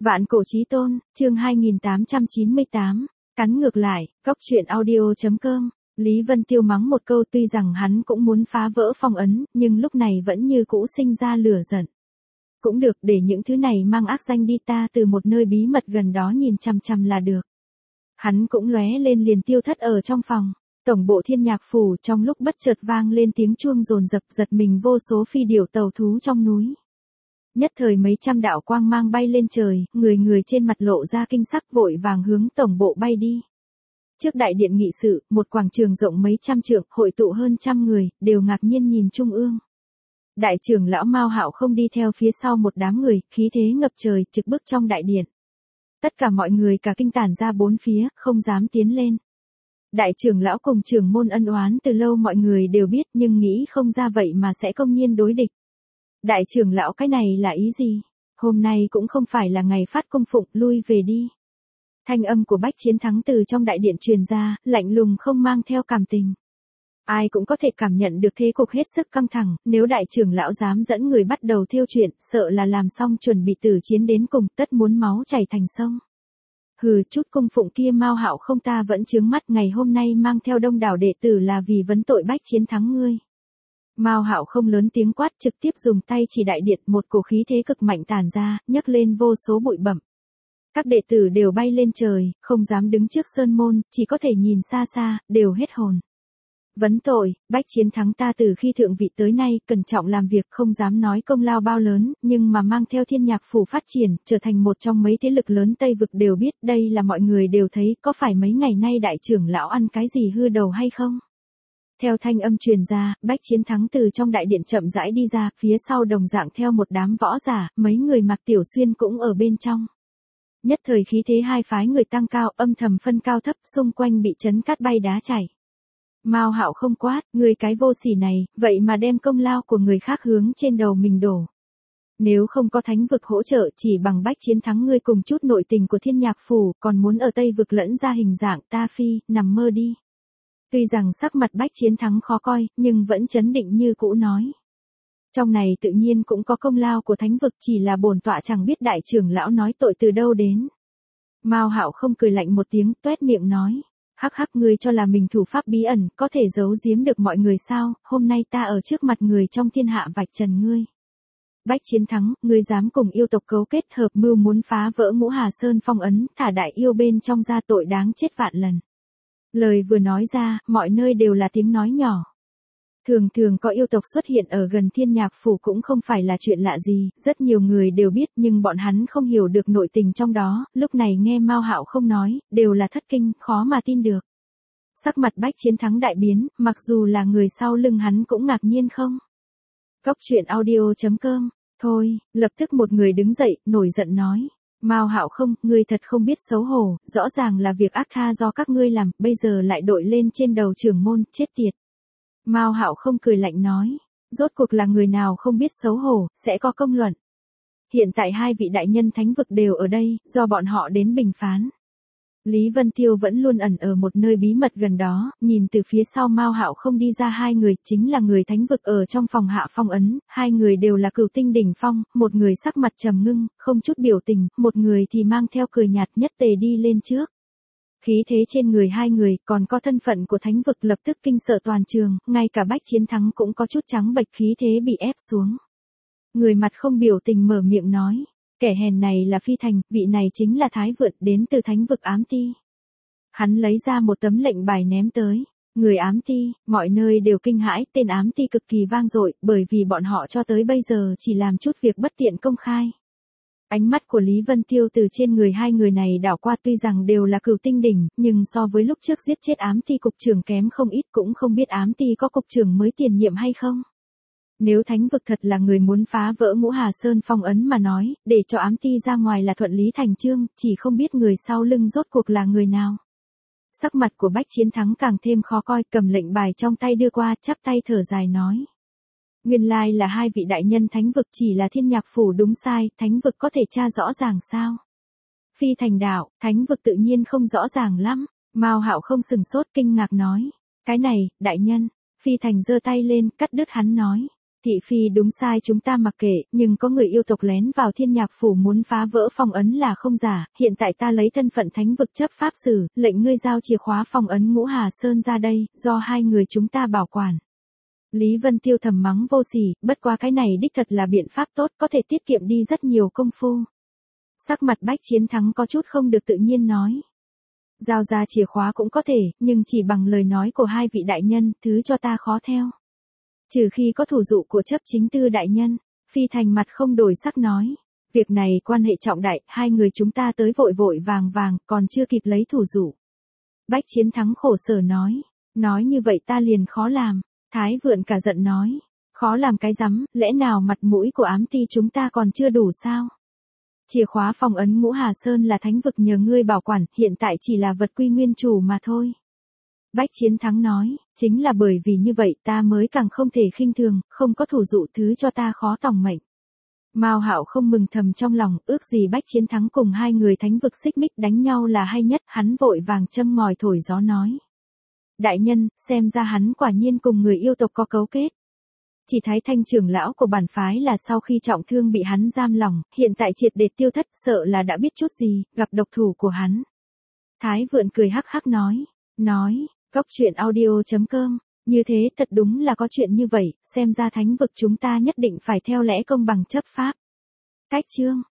Vạn cổ chí tôn, chương 2898, cắn ngược lại, góc truyện audio.com. Lý Vân Tiêu mắng một câu, tuy rằng hắn cũng muốn phá vỡ phong ấn, nhưng lúc này vẫn như cũ sinh ra lửa giận. Cũng được, để những thứ này mang ác danh đi, ta từ một nơi bí mật gần đó nhìn chằm chằm là được. Hắn cũng lóe lên liền tiêu thất ở trong phòng. Tổng bộ Thiên Nhạc Phủ trong lúc bất chợt vang lên tiếng chuông dồn dập, giật mình vô số phi điểu tàu thú trong núi. Nhất thời mấy trăm đạo quang mang bay lên trời, người người trên mặt lộ ra kinh sắc, vội vàng hướng tổng bộ bay đi. Trước đại điện nghị sự, một quảng trường rộng mấy trăm trượng, hội tụ hơn trăm người, đều ngạc nhiên nhìn trung ương. Đại trưởng lão Mao Hạo không đi theo phía sau một đám người, khí thế ngập trời, trực bước trong đại điện. Tất cả mọi người cả kinh tản ra bốn phía, không dám tiến lên. Đại trưởng lão cùng trưởng môn ân oán từ lâu mọi người đều biết, nhưng nghĩ không ra vậy mà sẽ công nhiên đối địch. Đại trưởng lão, cái này là ý gì? Hôm nay cũng không phải là ngày phát cung phụng, lui về đi. Thanh âm của Bách Chiến Thắng từ trong đại điện truyền ra, lạnh lùng không mang theo cảm tình. Ai cũng có thể cảm nhận được thế cục hết sức căng thẳng, nếu đại trưởng lão dám dẫn người bắt đầu thiêu chuyện, sợ là làm xong chuẩn bị tử chiến đến cùng, tất muốn máu chảy thành sông. Hừ, chút cung phụng kia Mao Hạo không, ta vẫn chướng mắt, ngày hôm nay mang theo đông đảo đệ tử là vì vấn tội Bách Chiến Thắng ngươi. Mao Hạo không lớn tiếng quát, trực tiếp dùng tay chỉ đại điện, một cổ khí thế cực mạnh tản ra, nhấc lên vô số bụi bặm. Các đệ tử đều bay lên trời, không dám đứng trước sơn môn, chỉ có thể nhìn xa xa, đều hết hồn. Vấn tội, Bách Chiến Thắng ta từ khi thượng vị tới nay, cẩn trọng làm việc, không dám nói công lao bao lớn, nhưng mà mang theo Thiên Nhạc Phủ phát triển, trở thành một trong mấy thế lực lớn Tây Vực đều biết, đây là mọi người đều thấy, có phải mấy ngày nay đại trưởng lão ăn cái gì hư đầu hay không? Theo thanh âm truyền ra, Bách Chiến Thắng từ trong đại điện chậm rãi đi ra, phía sau đồng dạng theo một đám võ giả, mấy người mặc tiểu xuyên cũng ở bên trong. Nhất thời khí thế hai phái người tăng cao, âm thầm phân cao thấp, xung quanh bị chấn cát bay đá chảy. Mao Hạo không quát, ngươi cái vô sỉ này, vậy mà đem công lao của người khác hướng trên đầu mình đổ. Nếu không có thánh vực hỗ trợ, chỉ bằng Bách Chiến Thắng ngươi cùng chút nội tình của Thiên Nhạc Phủ, còn muốn ở Tây vực lẫn ra hình dạng ta phi, nằm mơ đi. Tuy rằng sắc mặt Bách Chiến Thắng khó coi, nhưng vẫn chấn định như cũ nói. Trong này tự nhiên cũng có công lao của thánh vực, chỉ là bổn tọa chẳng biết đại trưởng lão nói tội từ đâu đến. Mao Hạo không cười lạnh một tiếng, toét miệng nói. Hắc hắc, ngươi cho là mình thủ pháp bí ẩn, có thể giấu giếm được mọi người sao, hôm nay ta ở trước mặt người trong thiên hạ vạch trần ngươi. Bách Chiến Thắng, ngươi dám cùng yêu tộc cấu kết hợp mưu muốn phá vỡ Ngũ Hà Sơn phong ấn, thả đại yêu bên trong ra, tội đáng chết vạn lần. Lời vừa nói ra, mọi nơi đều là tiếng nói nhỏ. Thường thường có yêu tộc xuất hiện ở gần Thiên Nhạc Phủ cũng không phải là chuyện lạ gì, rất nhiều người đều biết, nhưng bọn hắn không hiểu được nội tình trong đó, lúc này nghe Mao Hạo không nói, đều là thất kinh, khó mà tin được. Sắc mặt Bách Chiến Thắng đại biến, mặc dù là người sau lưng hắn cũng ngạc nhiên không. Góc truyện audio.com, thôi, lập tức một người đứng dậy, nổi giận nói. Mao Hạo không, ngươi thật không biết xấu hổ, rõ ràng là việc ác tha do các ngươi làm, bây giờ lại đội lên trên đầu trưởng môn, chết tiệt. Mao Hạo không cười lạnh nói, rốt cuộc là người nào không biết xấu hổ, sẽ có công luận. Hiện tại hai vị đại nhân thánh vực đều ở đây, do bọn họ đến bình phán. Lý Vân Tiêu vẫn luôn ẩn ở một nơi bí mật gần đó, nhìn từ phía sau Mao Hạo không đi ra hai người, chính là người thánh vực ở trong phòng hạ phong ấn, hai người đều là cửu tinh đỉnh phong, một người sắc mặt trầm ngưng, không chút biểu tình, một người thì mang theo cười nhạt, nhất tề đi lên trước. Khí thế trên người hai người, còn có thân phận của thánh vực, lập tức kinh sợ toàn trường, ngay cả Bách Chiến Thắng cũng có chút trắng bệch, khí thế bị ép xuống. Người mặt không biểu tình mở miệng nói, kẻ hèn này là Phi Thành, vị này chính là Thái Vượt, đến từ thánh vực Ám Ti. Hắn lấy ra một tấm lệnh bài ném tới. Người Ám Ti, mọi nơi đều kinh hãi, tên Ám Ti cực kỳ vang dội, bởi vì bọn họ cho tới bây giờ chỉ làm chút việc bất tiện công khai. Ánh mắt của Lý Vân Tiêu từ trên người hai người này đảo qua, tuy rằng đều là cửu tinh đỉnh, nhưng so với lúc trước giết chết Ám Ti cục trưởng kém không ít, cũng không biết Ám Ti có cục trưởng mới tiền nhiệm hay không. Nếu thánh vực thật là người muốn phá vỡ Ngũ Hà Sơn phong ấn mà nói, để cho Ám Ti ra ngoài là thuận lý thành chương, chỉ không biết người sau lưng rốt cuộc là người nào. Sắc mặt của Bách Chiến Thắng càng thêm khó coi, cầm lệnh bài trong tay đưa qua, chắp tay thở dài nói. Nguyên lai là hai vị đại nhân thánh vực, chỉ là Thiên Nhạc Phủ đúng sai, thánh vực có thể tra rõ ràng sao? Phi Thành đạo, thánh vực tự nhiên không rõ ràng lắm. Mao Hạo không sừng sốt, kinh ngạc nói. Cái này, đại nhân. Phi Thành giơ tay lên, cắt đứt hắn nói. Thị phi đúng sai chúng ta mặc kệ, nhưng có người yêu tộc lén vào Thiên Nhạc Phủ muốn phá vỡ phong ấn là không giả, hiện tại ta lấy thân phận thánh vực chấp pháp sử, lệnh ngươi giao chìa khóa phong ấn Ngũ Hà Sơn ra đây, do hai người chúng ta bảo quản. Lý Vân Tiêu thầm mắng vô sỉ, bất quá cái này đích thật là biện pháp tốt, có thể tiết kiệm đi rất nhiều công phu. Sắc mặt Bách Chiến Thắng có chút không được tự nhiên nói. Giao ra chìa khóa cũng có thể, nhưng chỉ bằng lời nói của hai vị đại nhân, thứ cho ta khó theo. Trừ khi có thủ dụ của chấp chính tư đại nhân, Phi Thành mặt không đổi sắc nói. Việc này quan hệ trọng đại, hai người chúng ta tới vội vội vàng vàng, còn chưa kịp lấy thủ dụ. Bách Chiến Thắng khổ sở nói. Nói như vậy ta liền khó làm. Thái Vượn cả giận nói. Khó làm cái rắm, lẽ nào mặt mũi của ám ti chúng ta còn chưa đủ sao? Chìa khóa phong ấn Ngũ Hà Sơn là thánh vực nhờ ngươi bảo quản, hiện tại chỉ là vật quy nguyên chủ mà thôi. Bách Chiến Thắng nói, chính là bởi vì như vậy ta mới càng không thể khinh thường, không có thủ dụ thứ cho ta khó tòng mệnh. Mao Hạo không mừng thầm trong lòng, ước gì Bách Chiến Thắng cùng hai người thánh vực xích mích đánh nhau là hay nhất, hắn vội vàng châm ngòi thổi gió nói. Đại nhân, xem ra hắn quả nhiên cùng người yêu tộc có cấu kết. Chỉ Thái Thanh trưởng lão của bản phái là sau khi trọng thương bị hắn giam lòng, hiện tại triệt để tiêu thất, sợ là đã biết chút gì, gặp độc thủ của hắn. Thái Vượn cười hắc hắc nói, Cóc truyện audio.com, như thế thật đúng là có chuyện như vậy, xem ra thánh vực chúng ta nhất định phải theo lẽ công bằng chấp pháp. Cách chương